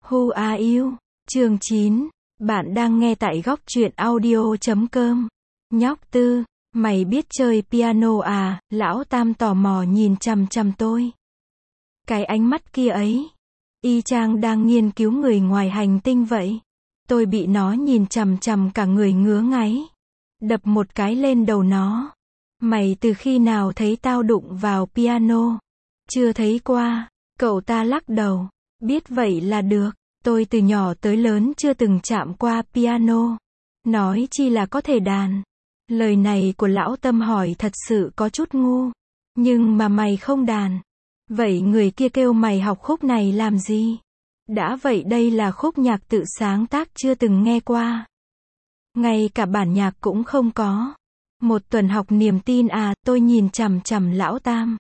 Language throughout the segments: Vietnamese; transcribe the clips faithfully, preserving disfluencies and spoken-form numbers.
Who are you? Chương chín. Bạn đang nghe tại góc truyện audio chấm com. Nhóc Tư, mày biết chơi piano à? Lão Tam tò mò nhìn chằm chằm tôi. Cái ánh mắt kia ấy, y chang đang nghiên cứu người ngoài hành tinh vậy. Tôi bị nó nhìn chằm chằm cả người ngứa ngáy. Đập một cái lên đầu nó. Mày từ khi nào thấy tao đụng vào piano? Chưa thấy qua. Cậu ta lắc đầu. Biết vậy là được. Tôi từ nhỏ tới lớn chưa từng chạm qua piano. Nói chi là có thể đàn. Lời này của lão Tâm hỏi thật sự có chút ngu. Nhưng mà mày không đàn. Vậy người kia kêu mày học khúc này làm gì? Đã vậy đây là khúc nhạc tự sáng tác chưa từng nghe qua. Ngay cả bản nhạc cũng không có. Một tuần học niềm tin à? Tôi nhìn chằm chằm lão Tam.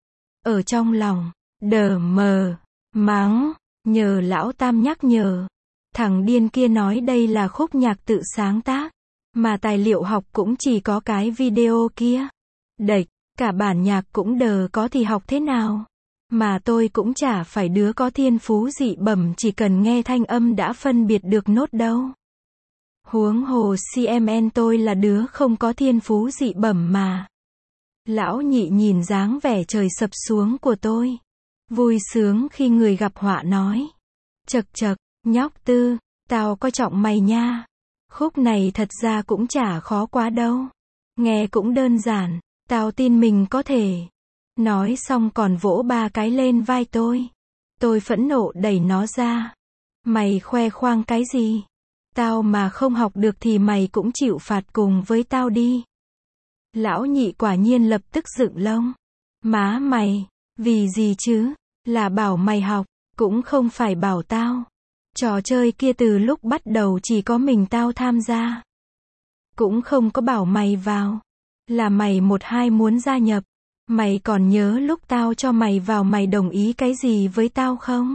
Ở trong lòng, đờ mờ, mắng, nhờ lão Tam nhắc nhở. Thằng điên kia nói đây là khúc nhạc tự sáng tác. Mà tài liệu học cũng chỉ có cái video kia. Đệch, cả bản nhạc cũng đờ có thì học thế nào? Mà tôi cũng chả phải đứa có thiên phú dị bẩm chỉ cần nghe thanh âm đã phân biệt được nốt đâu. Huống hồ xê em en tôi là đứa không có thiên phú dị bẩm mà. Lão Nhị nhìn dáng vẻ trời sập xuống của tôi. Vui sướng khi người gặp họa nói. Chậc chậc, nhóc Tư, tao coi trọng mày nha. Khúc này thật ra cũng chả khó quá đâu. Nghe cũng đơn giản, tao tin mình có thể. Nói xong còn vỗ ba cái lên vai tôi. Tôi phẫn nộ đẩy nó ra. Mày khoe khoang cái gì? Tao mà không học được thì mày cũng chịu phạt cùng với tao đi. Lão Nhị quả nhiên lập tức dựng lông. Má mày, vì gì chứ? Là bảo mày học, cũng không phải bảo tao. Trò chơi kia từ lúc bắt đầu chỉ có mình tao tham gia. Cũng không có bảo mày vào. Là mày một hai muốn gia nhập. Mày còn nhớ lúc tao cho mày vào mày đồng ý cái gì với tao không?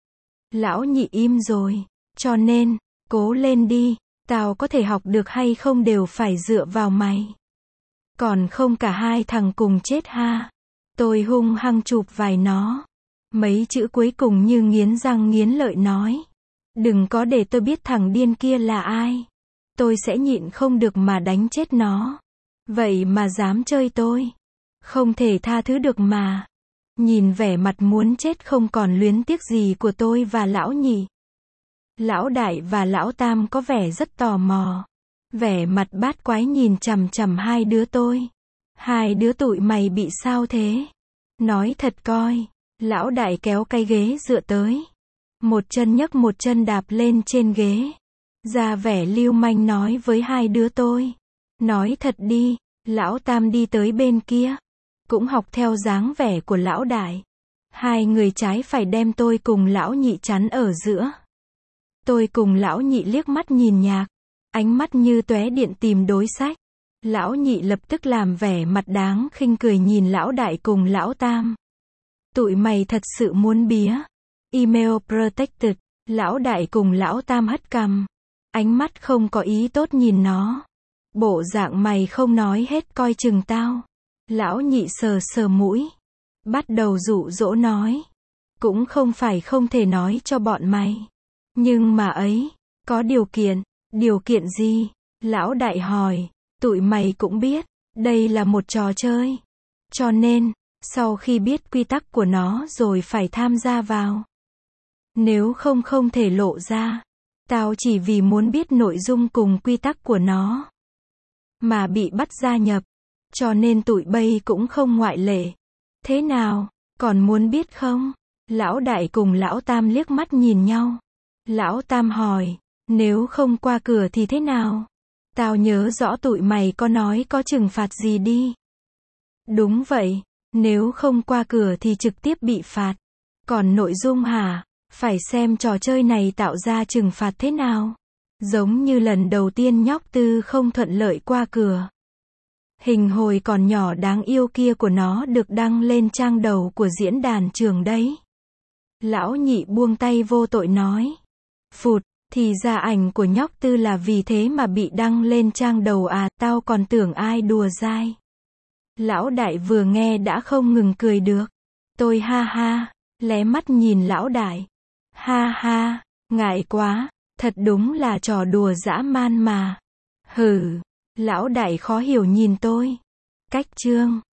Lão Nhị im rồi. Cho nên, cố lên đi. Tao có thể học được hay không đều phải dựa vào mày. Còn không cả hai thằng cùng chết ha. Tôi hung hăng chụp vài nó. Mấy chữ cuối cùng như nghiến răng nghiến lợi nói. Đừng có để tôi biết thằng điên kia là ai. Tôi sẽ nhịn không được mà đánh chết nó. Vậy mà dám chơi tôi. Không thể tha thứ được mà. Nhìn vẻ mặt muốn chết không còn luyến tiếc gì của tôi và lão Nhị. Lão Đại và lão Tam có vẻ rất tò mò. Vẻ mặt bát quái nhìn chằm chằm hai đứa tôi. Hai đứa tụi mày bị sao thế? Nói thật coi. Lão Đại kéo cái ghế dựa tới. Một chân nhấc một chân đạp lên trên ghế. Ra vẻ lưu manh nói với hai đứa tôi. Nói thật đi. Lão Tam đi tới bên kia. Cũng học theo dáng vẻ của lão Đại. Hai người trái phải đem tôi cùng lão Nhị chắn ở giữa. Tôi cùng lão Nhị liếc mắt nhìn nhạc. Ánh mắt như tóe điện tìm đối sách. Lão Nhị lập tức làm vẻ mặt đáng khinh cười nhìn lão Đại cùng lão Tam. Tụi mày thật sự muốn bía. Email protected. Lão Đại cùng lão Tam hất cằm. Ánh mắt không có ý tốt nhìn nó. Bộ dạng mày không nói hết coi chừng tao. Lão Nhị sờ sờ mũi. Bắt đầu dụ dỗ nói. Cũng không phải không thể nói cho bọn mày. Nhưng mà ấy, có điều kiện. Điều kiện gì? Lão Đại hỏi. Tụi mày cũng biết, đây là một trò chơi. Cho nên, sau khi biết quy tắc của nó rồi phải tham gia vào. Nếu không không thể lộ ra. Tao chỉ vì muốn biết nội dung cùng quy tắc của nó. Mà bị bắt gia nhập. Cho nên tụi bay cũng không ngoại lệ. Thế nào, còn muốn biết không? Lão Đại cùng lão Tam liếc mắt nhìn nhau. Lão Tam hỏi, nếu không qua cửa thì thế nào? Tao nhớ rõ tụi mày có nói có trừng phạt gì đi. Đúng vậy, nếu không qua cửa thì trực tiếp bị phạt. Còn nội dung hả? Phải xem trò chơi này tạo ra trừng phạt thế nào. Giống như lần đầu tiên nhóc Tư không thuận lợi qua cửa. Hình hồi còn nhỏ đáng yêu kia của nó được đăng lên trang đầu của diễn đàn trường đấy. Lão Nhị buông tay vô tội nói. Phụt, thì ra ảnh của nhóc Tư là vì thế mà bị đăng lên trang đầu à, tao còn tưởng ai đùa dai. Lão Đại vừa nghe đã không ngừng cười được. Tôi ha ha, lé mắt nhìn lão Đại. Ha ha, Ngại quá, thật đúng là trò đùa dã man mà. Hừ, lão đại khó hiểu nhìn tôi. Cách chương